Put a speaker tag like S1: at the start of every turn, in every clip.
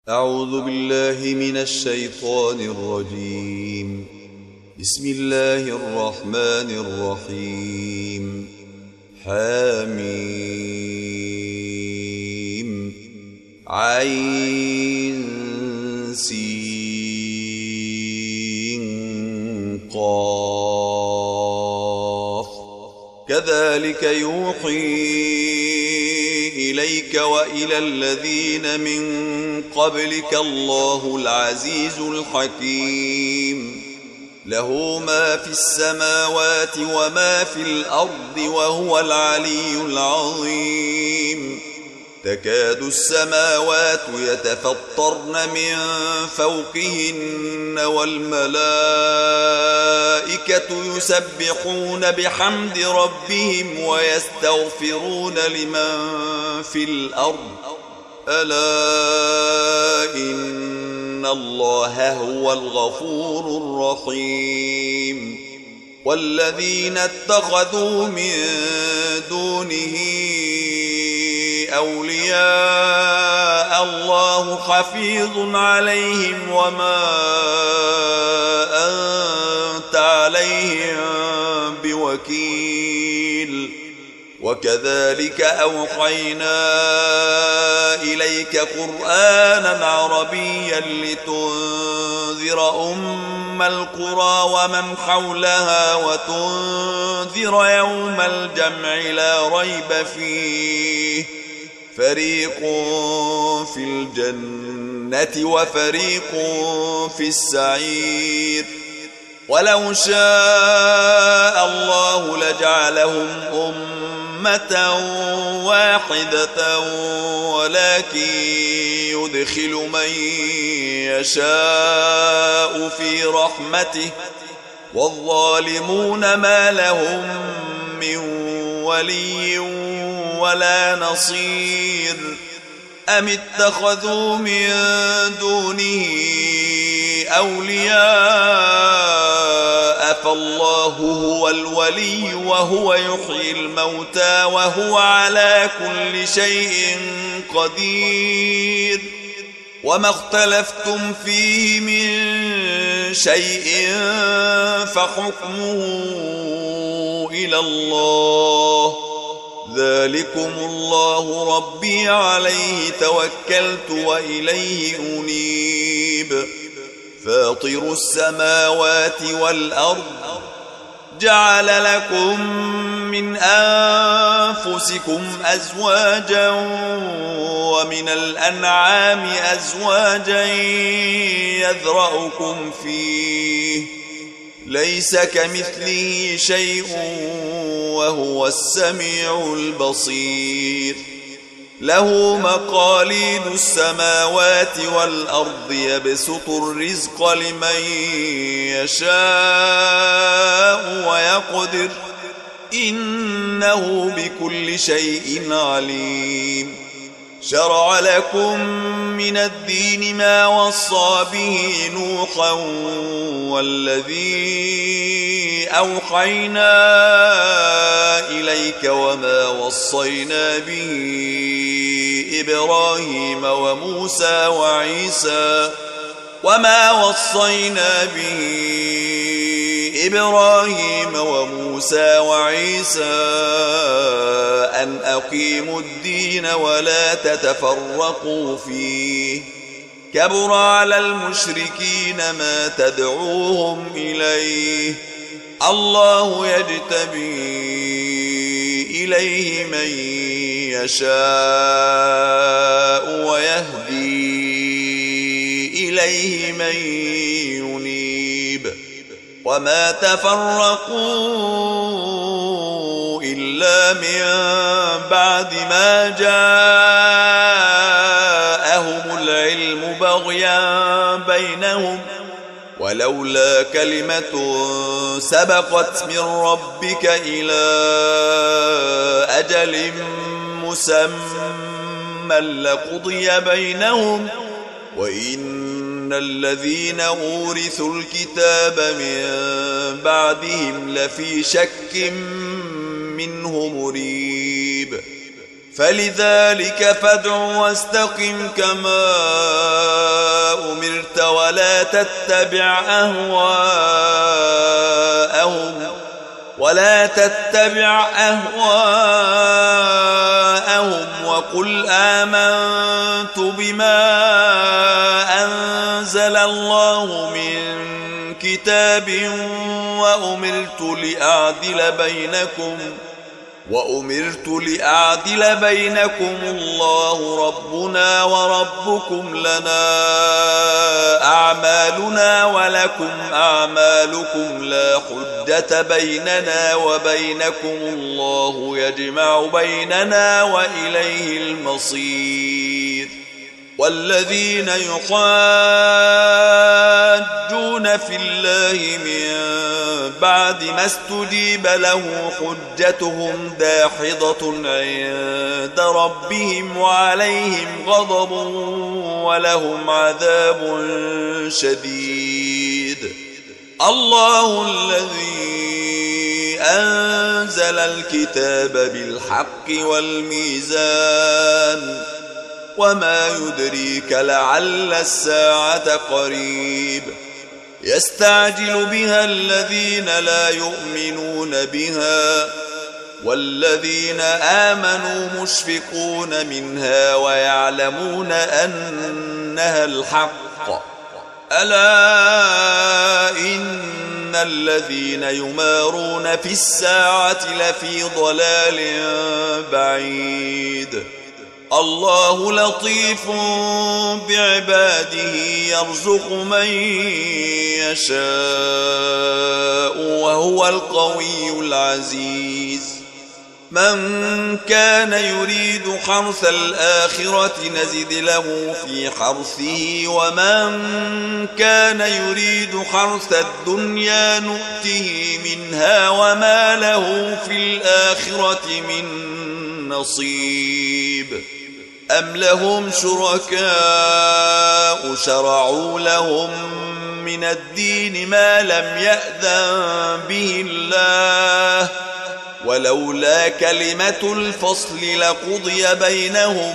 S1: أعوذ بالله من الشيطان الرجيم. بسم الله الرحمن الرحيم. حميم عين سين قاف كذلك يوحي إليك وإلى الذين من قبلك الله العزيز الحكيم. له ما في السماوات وما في الأرض وهو العلي العظيم. تكاد السماوات يتفطرن من فوقهن والملائكة يسبحون بحمد ربهم ويستغفرون لمن في الأرض ألا إن الله هو الغفور الرحيم. والذين اتخذوا من دونه أولياء الله حفيظ عليهم وما أنت عليهم بوكيل. وكذلك أوحينا إليك قرآنا عربيا لتنذر أم القرى ومن حولها وتنذر يوم الجمع لا ريب فيه فريق في الجنة وفريق في السعير. ولو شاء الله لجعلهم أمة واحدة ولكن يدخل من يشاء في رحمته والظالمون ما لهم من ولي ولا نصير. أم اتخذوا من دونه أولياء فالله هو الولي وهو يحيي الموتى وهو على كل شيء قدير. وما اختلفتم فيه من شيء فحكمه إلى الله. ذلكم الله ربي عليه توكلت وإليه أنيب. فاطر السماوات والأرض جعل لكم من أنفسكم أزواجا ومن الأنعام أزواجا يذرأكم فيه ليس كمثله شيء وهو السميع البصير. له مقاليد السماوات والأرض يبسط الرزق لمن يشاء ويقدر إنه بكل شيء عليم. شرع لكم من الدين ما وصى به نوحا والذي أوحينا إليك وما وصينا به إبراهيم وموسى وعيسى أن أقيموا الدين ولا تتفرقوا فيه. كبر على المشركين ما تدعوهم إليه. الله يجتبي إليه من يشاء ويهدي إليه من ينيب. وما تفرقوا إلا من بعد ما جاءهم العلم بغيا بينهم ولولا كلمة سبقت من ربك إلى أجل مسمى لقضي بينهم وإن الذين أورثوا الكتاب من بعدهم لفي شك منه مريب. فلذلك فادع واستقم كما أمرت ولا تتبع أهواءهم وقل آمنت بما أنزل الله من كتاب وأمرت لأعدل بينكم الله ربنا وربكم لنا أعمالنا ولكم أعمالكم لا حجة بيننا وبينكم الله يجمع بيننا وإليه المصير والذين يحاجون في الله من بعد ما استجيب له حجتهم داحضة عند ربهم وعليهم غضب ولهم عذاب شديد. الله الذي أنزل الكتاب بالحق والميزان وما يدريك لعل الساعة قريب يستعجل بها الذين لا يؤمنون بها والذين آمنوا مشفقون منها ويعلمون أنها الحق ألا إن الذين يمارون في الساعة لفي ضلال بعيد. الله لطيف بعباده يرزق من يشاء وهو القوي العزيز. من كان يريد حرث الآخرة نزد له في حرثه ومن كان يريد حرث الدنيا نؤته منها وما له في الآخرة من نصيب. أم لهم شركاء شرعوا لهم من الدين ما لم يأذن به الله ولولا كلمة الفصل لقضي بينهم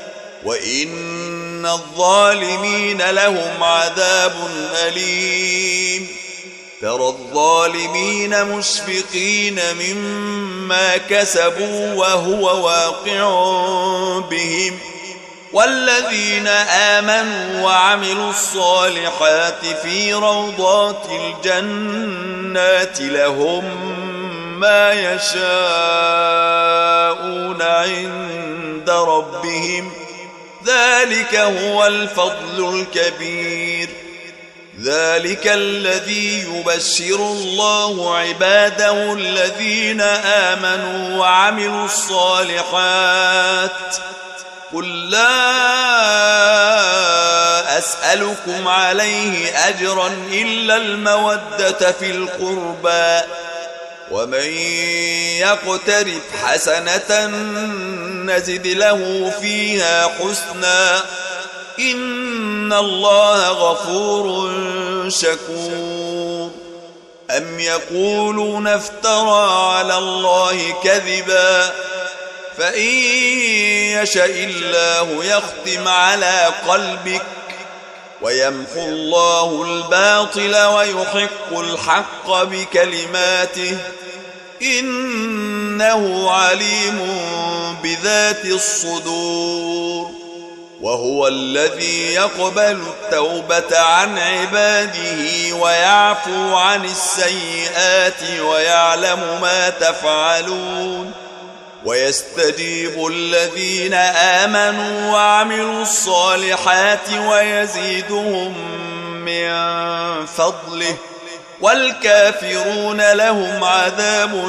S1: وإن الظالمين لهم عذاب أليم. ترى الظالمين مشفقين مما كسبوا وهو واقع بهم والذين آمنوا وعملوا الصالحات في روضات الجنات لهم ما يشاءون عند ربهم ذلك هو الفضل الكبير. ذلك الذي يبشر الله عباده الذين آمنوا وعملوا الصالحات. قل لا أسألكم عليه أجرا إلا المودة في القربى ومن يقترف حسنة نزد له فيها حسنا إن الله غفور شكور. أم يقولون افترى على الله كذبا فإن يشاء الله يختم على قلبك ويمحو الله الباطل ويحق الحق بكلماته إنه عليم بذات الصدور. وهو الذي يقبل التوبة عن عباده ويعفو عن السيئات ويعلم ما تفعلون ويستجيب الذين آمنوا وعملوا الصالحات ويزيدهم من فضله والكافرون لهم عذاب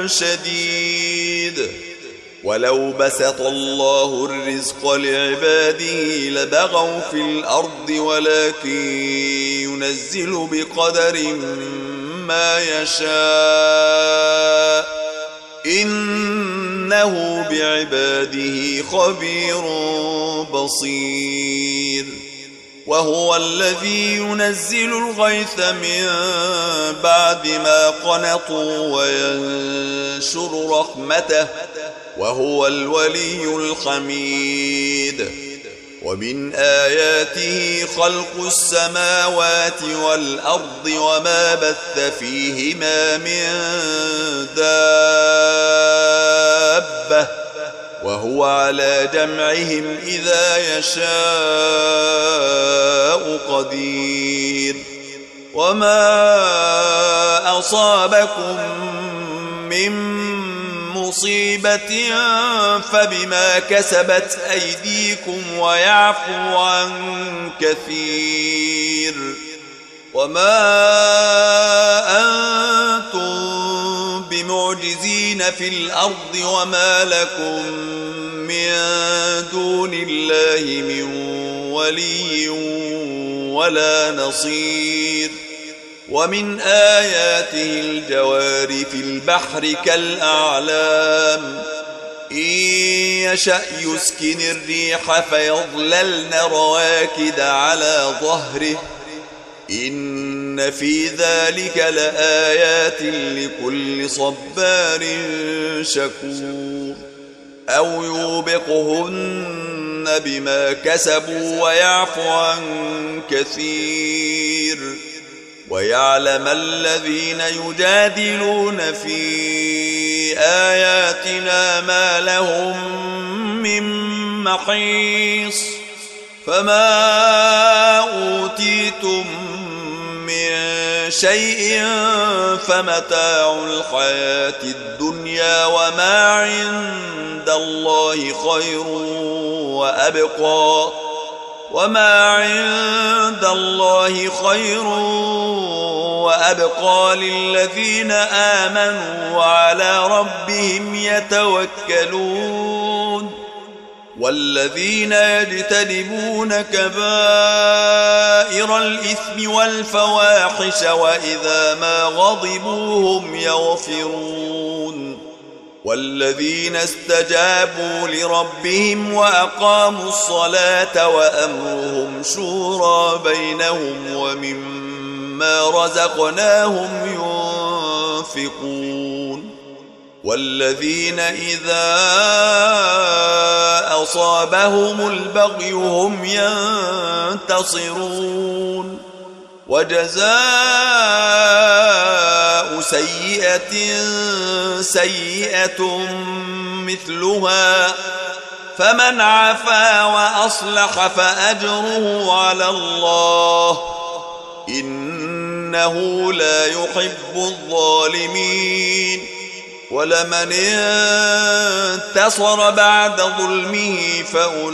S1: شديد. ولو بسط الله الرزق لعباده لبغوا في الأرض ولكن ينزل بقدر ما يشاء إنه بعباده خبير بصير. وهو الذي ينزل الغيث من بعد ما قنطوا وينشر رحمته وهو الولي الحميد. ومن آياته خلق السماوات والأرض وما بث فيهما من دابة وهو على جمعهم إذا يشاء قدير. وما أصابكم من مصيبة فبما كسبت أيديكم ويعفو عن كثير. وما أنتم بمعجزين في الأرض وما لكم من دون الله من ولي ولا نصير. ومن آياته الجوار في البحر كالأعلام إن يشأ يسكن الريح فيظللن رواكد على ظهره إن في ذلك لآيات لكل صبار شكور. أو يوبقهن بما كسبوا ويعفو عن كثير. ويعلم الذين يجادلون في آياتنا ما لهم من محيص. فما أوتيتم من شيء فمتاع الحياة الدنيا وما عند الله خير وأبقى. وما عند الله خير وأبقى للذين آمنوا وعلى ربهم يتوكلون. والذين يجتنبون كبائر الإثم والفواحش وإذا ما غضبوا هم يغفرون. والذين استجابوا لربهم وأقاموا الصلاة وأمرهم شورى بينهم ومما رزقناهم ينفقون. والذين إذا أصابهم البغي هم ينتصرون. وجزاء سيئة سيئة مثلها فمن عفا وأصلح فأجره على الله إنه لا يحب الظالمين. ولمن انتصر بعد ظلمه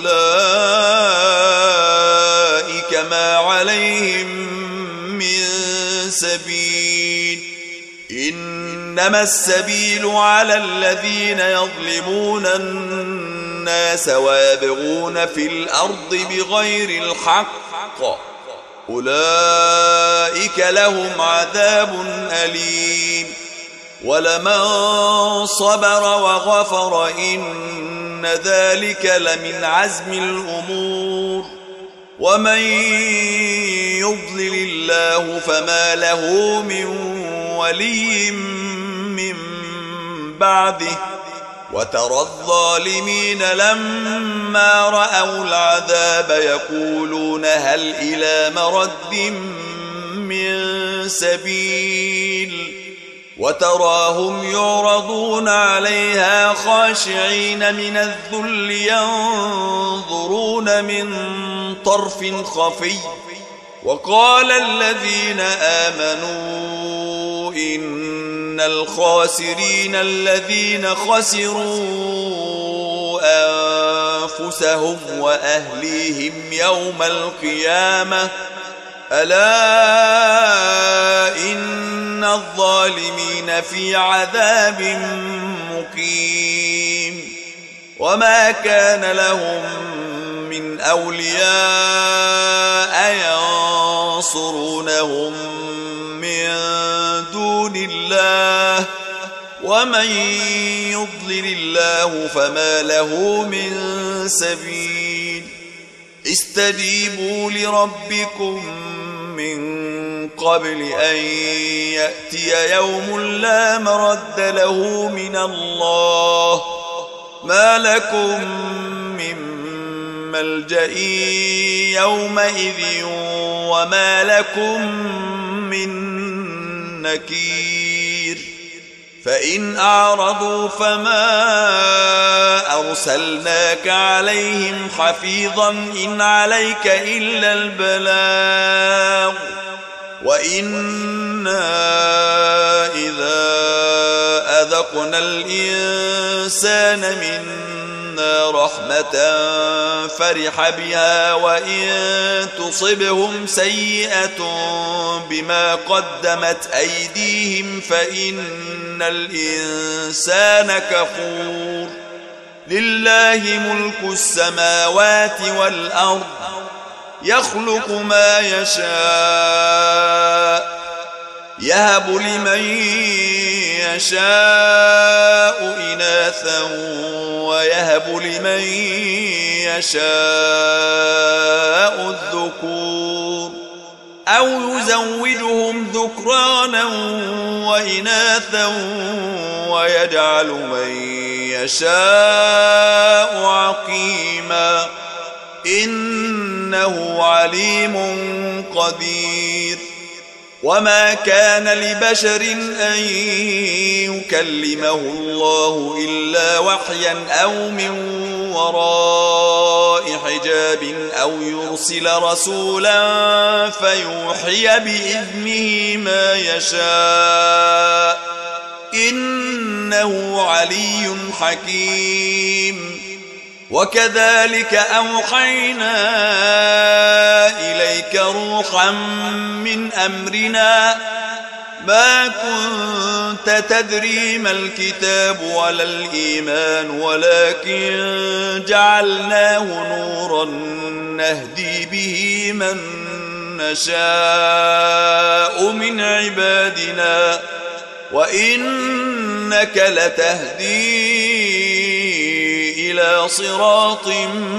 S1: فأولئك ما عليهم من سبيل إنما السبيل على الذين يظلمون الناس ويبغون في الأرض بغير الحق أولئك لهم عذاب أليم. ولمن صبر وغفر إن ذلك لمن عزم الأمور. ومن يضلل الله فما له من ولي من بعده. وترى الظالمين لما رأوا العذاب يقولون هل إلى مرد من سبيل. وتراهم يعرضون عليها خاشعين من الذل ينظرون من طرف خفي. وقال الذين آمنوا إن الخاسرين الذين خسروا أنفسهم وأهليهم يوم القيامة ألا إن الظالمين في عذاب مقيم. وما كان لهم من أولياء ينصرونهم من دون الله ومن يضلل الله فما له من سبيل. استجيبوا لربكم من قبل أن يأتي يوم لا مرد له من الله ما لكم من ملجأ يومئذ وما لكم من نكير فإن أعرضوا فما أرسلناك عليهم حفيظا إن عليك إلا البلاغ وإنا إذا أذقنا الإنسان منا رحمة فرح بها وإن تصبهم سيئة بما قدمت أيديهم فإن الإنسان كفور لله ملك السماوات والأرض يخلق ما يشاء يهب لمن يشاء إناثا ويهب لمن يشاء الذكور أو يزوجهم ذكرانا وإناثا ويجعل من يشاء عقيما إنه عليم قدير وما كان لبشر أن يكلمه الله إلا وحيا أو من وراء حجاب أو يرسل رسولا فيوحي بإذنه ما يشاء إنه علي حكيم وكذلك أوحينا إليك روحا من أمرنا ما كنت تدري ما الكتاب ولا الإيمان ولكن جعلناه نورا نهدي به من نشاء من عبادنا وإنك لتهدي إلى صراط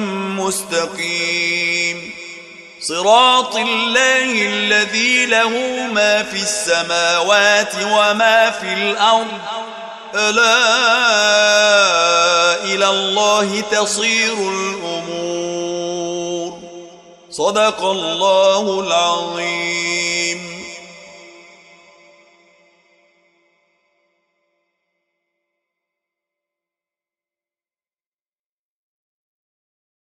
S1: مستقيم صراط الله الذي له ما في السماوات وما في الأرض ألا إلى الله تصير الأمور صدق الله العظيم.